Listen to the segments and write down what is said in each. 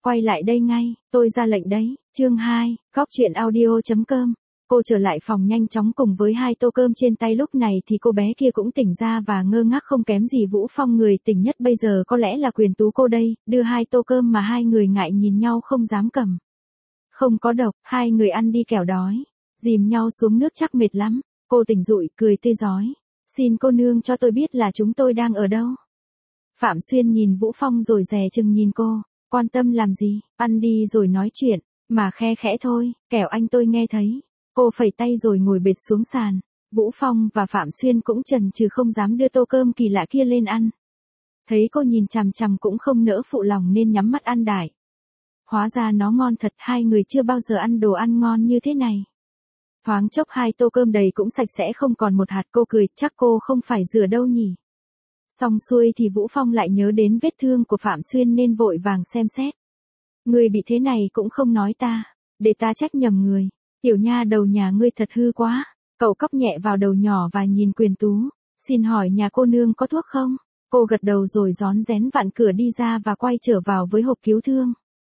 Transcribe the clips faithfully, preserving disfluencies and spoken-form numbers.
quay lại đây ngay, tôi ra lệnh đấy. Chương hai, góc truyện audio chấm com. Cô trở lại phòng nhanh chóng cùng với hai tô cơm trên tay, lúc này thì cô bé kia cũng tỉnh ra và ngơ ngác không kém gì Vũ Phong, người tỉnh nhất bây giờ có lẽ là Quyền Tú cô đây, đưa hai tô cơm mà hai người ngại nhìn nhau không dám cầm. Không có độc, hai người ăn đi kẻo đói. Dìm nhau xuống nước chắc mệt lắm. Cô tỉnh dụi cười tươi rói. Xin cô nương cho tôi biết là chúng tôi đang ở đâu. Phạm Xuyên nhìn Vũ Phong rồi dè chừng nhìn cô. Quan tâm làm gì, ăn đi rồi nói chuyện, mà khe khẽ thôi, kẻo anh tôi nghe thấy. Cô phẩy tay rồi ngồi bệt xuống sàn. Vũ Phong và Phạm Xuyên cũng chần chừ không dám đưa tô cơm kỳ lạ kia lên ăn. Thấy cô nhìn chằm chằm cũng không nỡ phụ lòng nên nhắm mắt ăn đại. Hóa ra nó ngon thật, hai người chưa bao giờ ăn đồ ăn ngon như thế này. Thoáng chốc hai tô cơm đầy cũng sạch sẽ không còn một hạt. Cô cười, chắc cô không phải rửa đâu nhỉ. Xong xuôi thì Vũ Phong lại nhớ đến vết thương của Phạm Xuyên nên vội vàng xem xét. Người bị thế này cũng không nói ta, để ta trách nhầm người. Tiểu nha đầu nhà ngươi thật hư quá. Cậu cóc nhẹ vào đầu nhỏ và nhìn Quyền Tú. Xin hỏi nhà cô nương có thuốc không? Cô gật đầu rồi rón rén vặn cửa đi ra và quay trở vào với hộp cứu thương.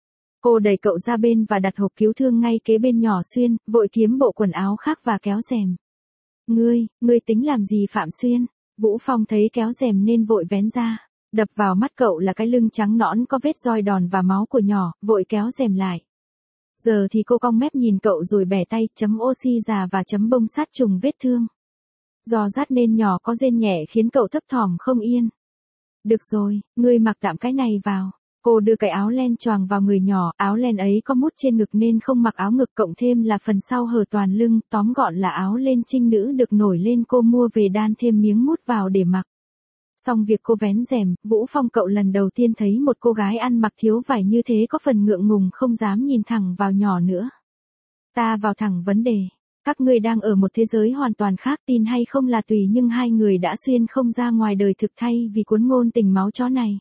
Cô đẩy cậu ra bên và đặt hộp cứu thương ngay kế bên nhỏ Xuyên, vội kiếm bộ quần áo khác và kéo rèm. Ngươi, ngươi tính làm gì Phạm Xuyên? Vũ Phong thấy kéo rèm nên vội vén ra. Đập vào mắt cậu là cái lưng trắng nõn có vết roi đòn và máu của nhỏ, vội kéo rèm lại. Giờ thì cô cong mép nhìn cậu rồi bẻ tay, chấm oxy già và chấm bông sát trùng vết thương. Do rát nên nhỏ có rên nhẹ khiến cậu thấp thỏm không yên. Được rồi, ngươi mặc tạm cái này vào. Cô đưa cái áo len choàng vào người nhỏ, áo len ấy có mút trên ngực nên không mặc áo ngực, cộng thêm là phần sau hở toàn lưng, tóm gọn là áo lên trinh nữ được nổi lên, cô mua về đan thêm miếng mút vào để mặc. Xong việc cô vén rèm, Vũ Phong cậu lần đầu tiên thấy một cô gái ăn mặc thiếu vải như thế có phần ngượng ngùng không dám nhìn thẳng vào nhỏ nữa. Ta vào thẳng vấn đề. Các ngươi đang ở một thế giới hoàn toàn khác, tin hay không là tùy, nhưng hai người đã xuyên không ra ngoài đời thực thay vì cuốn ngôn tình máu chó này.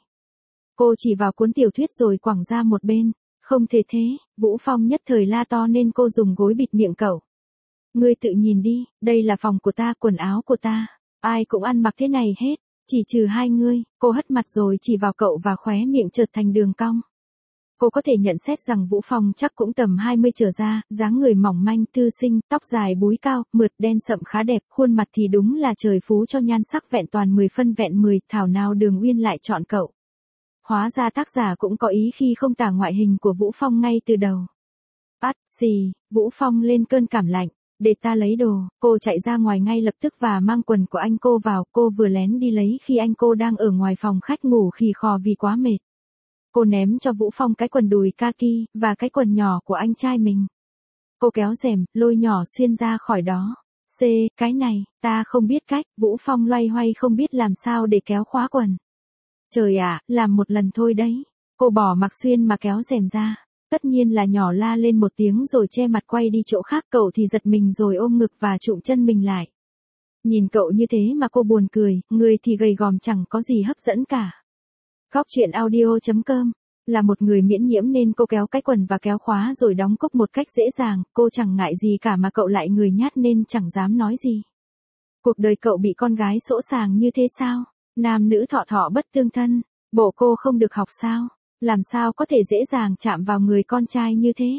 Cô chỉ vào cuốn tiểu thuyết rồi quẳng ra một bên. Không thể thế, Vũ Phong nhất thời la to nên cô dùng gối bịt miệng cậu. Ngươi tự nhìn đi, đây là phòng của ta, quần áo của ta. Ai cũng ăn mặc thế này hết, chỉ trừ hai ngươi. Cô hất mặt rồi chỉ vào cậu và khóe miệng chợt thành đường cong. Cô có thể nhận xét rằng Vũ Phong chắc cũng tầm hai mươi trở ra, dáng người mỏng manh, thư sinh, tóc dài búi cao, mượt đen sậm khá đẹp, khuôn mặt thì đúng là trời phú cho nhan sắc, vẹn toàn mười phân vẹn mười, thảo nào Đường Uyên lại chọn cậu. Hóa ra tác giả cũng có ý khi không tả ngoại hình của Vũ Phong ngay từ đầu. Át, xì, Vũ Phong lên cơn cảm lạnh. Để ta lấy đồ. Cô chạy ra ngoài ngay lập tức và mang quần của anh cô vào. Cô vừa lén đi lấy khi anh cô đang ở ngoài phòng khách ngủ khì khò vì quá mệt. Cô ném cho Vũ Phong cái quần đùi kaki và cái quần nhỏ của anh trai mình. Cô kéo rèm, lôi nhỏ Xuyên ra khỏi đó. C, cái này, ta không biết cách. Vũ Phong loay hoay không biết làm sao để kéo khóa quần. Trời ạ, à, làm một lần thôi đấy. Cô bỏ mặc Xuyên mà kéo rèm ra. Tất nhiên là nhỏ la lên một tiếng rồi che mặt quay đi chỗ khác, cậu thì giật mình rồi ôm ngực và trụm chân mình lại. Nhìn cậu như thế mà cô buồn cười, người thì gầy gòm chẳng có gì hấp dẫn cả. Góc truyện audio chấm com. Là một người miễn nhiễm nên cô kéo cái quần và kéo khóa rồi đóng cúc một cách dễ dàng, cô chẳng ngại gì cả mà cậu lại người nhát nên chẳng dám nói gì. Cuộc đời cậu bị con gái sỗ sàng như thế sao? Nam nữ thọ thọ bất tương thân, bộ cô không được học sao? Làm sao có thể dễ dàng chạm vào người con trai như thế?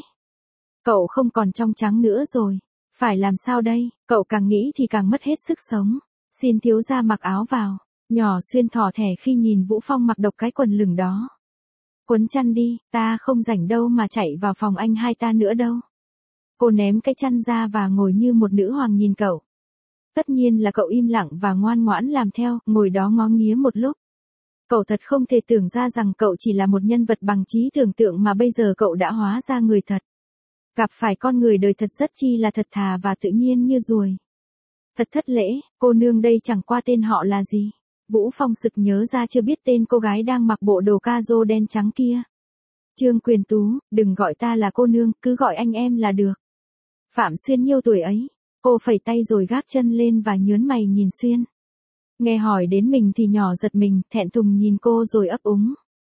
Cậu không còn trong trắng nữa rồi. Phải làm sao đây? Cậu càng nghĩ thì càng mất hết sức sống. Xin thiếu gia mặc áo vào. Nhỏ Xuyên thỏ thẻ khi nhìn Vũ Phong mặc độc cái quần lửng đó. Quấn chăn đi, ta không rảnh đâu mà chạy vào phòng anh hai ta nữa đâu. Cô ném cái chăn ra và ngồi như một nữ hoàng nhìn cậu. Tất nhiên là cậu im lặng và ngoan ngoãn làm theo, ngồi đó ngó nghía một lúc. Cậu thật không thể tưởng ra rằng cậu chỉ là một nhân vật bằng trí tưởng tượng mà bây giờ cậu đã hóa ra người thật. Gặp phải con người đời thật rất chi là thật thà và tự nhiên như ruồi. Thật thất lễ, cô nương đây chẳng qua tên họ là gì? Vũ Phong sực nhớ ra chưa biết tên cô gái đang mặc bộ đồ ca rô đen trắng kia. Trương Quyền Tú, đừng gọi ta là cô nương, cứ gọi anh em là được. Phạm Xuyên nhiêu tuổi ấy? Cô phẩy tay rồi gác chân lên và nhớn mày nhìn Xuyên. Nghe hỏi đến mình thì nhỏ giật mình, thẹn thùng nhìn cô rồi ấp úng.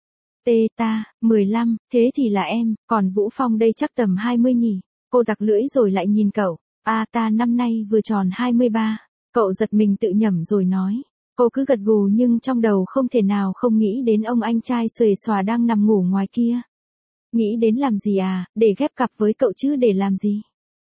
Tê ta, mười lăm, thế thì là em, còn Vũ Phong đây chắc tầm hai mươi nhỉ. Cô đặc lưỡi rồi lại nhìn cậu. À ta năm nay vừa tròn hai mươi ba. Cậu giật mình tự nhẩm rồi nói. Cô cứ gật gù nhưng trong đầu không thể nào không nghĩ đến ông anh trai xuề xòa đang nằm ngủ ngoài kia. Nghĩ đến làm gì à, để ghép cặp với cậu chứ để làm gì?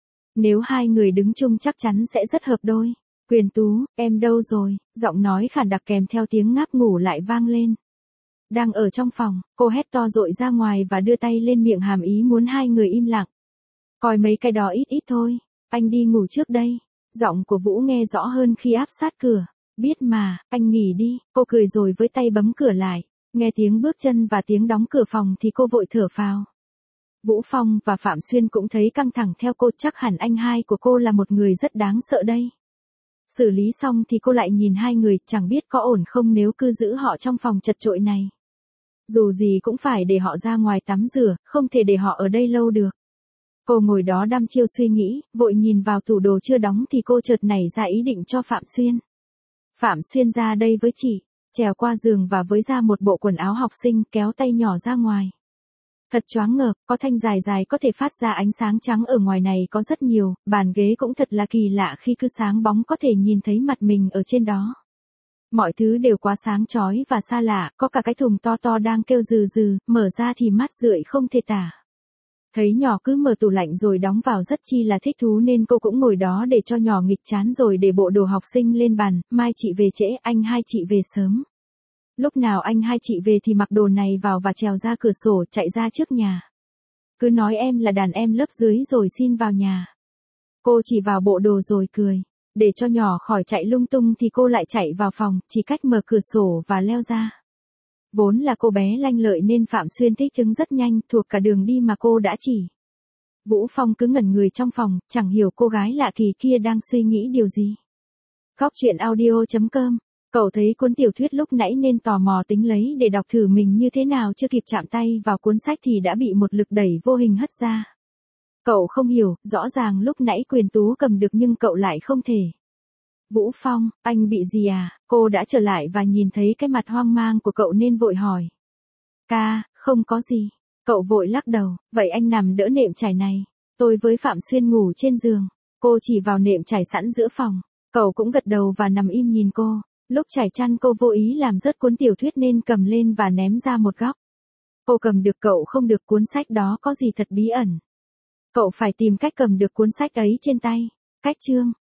Nếu hai người đứng chung chắc chắn sẽ rất hợp đôi. Quyền Tú, em đâu rồi? Giọng nói khản đặc kèm theo tiếng ngáp ngủ lại vang lên. Đang ở trong phòng, cô hét to dội ra ngoài và đưa tay lên miệng hàm ý muốn hai người im lặng. Coi mấy cái đó ít ít thôi, anh đi ngủ trước đây. Giọng của Vũ nghe rõ hơn khi áp sát cửa. Biết mà, anh nghỉ đi, cô cười rồi với tay bấm cửa lại. Nghe tiếng bước chân và tiếng đóng cửa phòng thì cô vội thở phào. Vũ Phong và Phạm Xuyên cũng thấy căng thẳng theo cô, chắc hẳn anh hai của cô là một người rất đáng sợ đây. Xử lý xong thì cô lại nhìn hai người, chẳng biết có ổn không nếu cứ giữ họ trong phòng chật chội này. Dù gì cũng phải để họ ra ngoài tắm rửa, không thể để họ ở đây lâu được. Cô ngồi đó đăm chiêu suy nghĩ, vội nhìn vào tủ đồ chưa đóng thì cô chợt nảy ra ý định cho Phạm Xuyên. Phạm Xuyên ra đây với chị, trèo qua giường và với ra một bộ quần áo học sinh, kéo tay nhỏ ra ngoài. Thật choáng ngợp, có thanh dài dài có thể phát ra ánh sáng trắng ở ngoài này có rất nhiều, bàn ghế cũng thật là kỳ lạ khi cứ sáng bóng có thể nhìn thấy mặt mình ở trên đó. Mọi thứ đều quá sáng chói và xa lạ, có cả cái thùng to to đang kêu rừ rừ, mở ra thì mát rượi không thể tả. Thấy nhỏ cứ mở tủ lạnh rồi đóng vào rất chi là thích thú nên cô cũng ngồi đó để cho nhỏ nghịch chán rồi để bộ đồ học sinh lên bàn, mai chị về trễ, anh hai chị về sớm. Lúc nào anh hai chị về thì mặc đồ này vào và trèo ra cửa sổ chạy ra trước nhà. Cứ nói em là đàn em lớp dưới rồi xin vào nhà. Cô chỉ vào bộ đồ rồi cười. Để cho nhỏ khỏi chạy lung tung thì cô lại chạy vào phòng, chỉ cách mở cửa sổ và leo ra. Vốn là cô bé lanh lợi nên Phạm Xuyên thích chứng rất nhanh, thuộc cả đường đi mà cô đã chỉ. Vũ Phong cứ ngẩn người trong phòng, chẳng hiểu cô gái lạ kỳ kia đang suy nghĩ điều gì. Góc truyện audio chấm com. Cậu thấy cuốn tiểu thuyết lúc nãy nên tò mò tính lấy để đọc thử mình như thế nào, chưa kịp chạm tay vào cuốn sách thì đã bị một lực đẩy vô hình hất ra. Cậu không hiểu, rõ ràng lúc nãy Quyền Tú cầm được nhưng cậu lại không thể. Vũ Phong, anh bị gì à? Cô đã trở lại và nhìn thấy cái mặt hoang mang của cậu nên vội hỏi. Ca, không có gì. Cậu vội lắc đầu, vậy anh nằm đỡ nệm trải này. Tôi với Phạm Xuyên ngủ trên giường. Cô chỉ vào nệm trải sẵn giữa phòng. Cậu cũng gật đầu và nằm im nhìn cô. Lúc trải chăn cô vô ý làm rớt cuốn tiểu thuyết nên cầm lên và ném ra một góc. Cô cầm được, cậu không được, cuốn sách đó có gì thật bí ẩn. Cậu phải tìm cách cầm được cuốn sách ấy trên tay. Cách chương.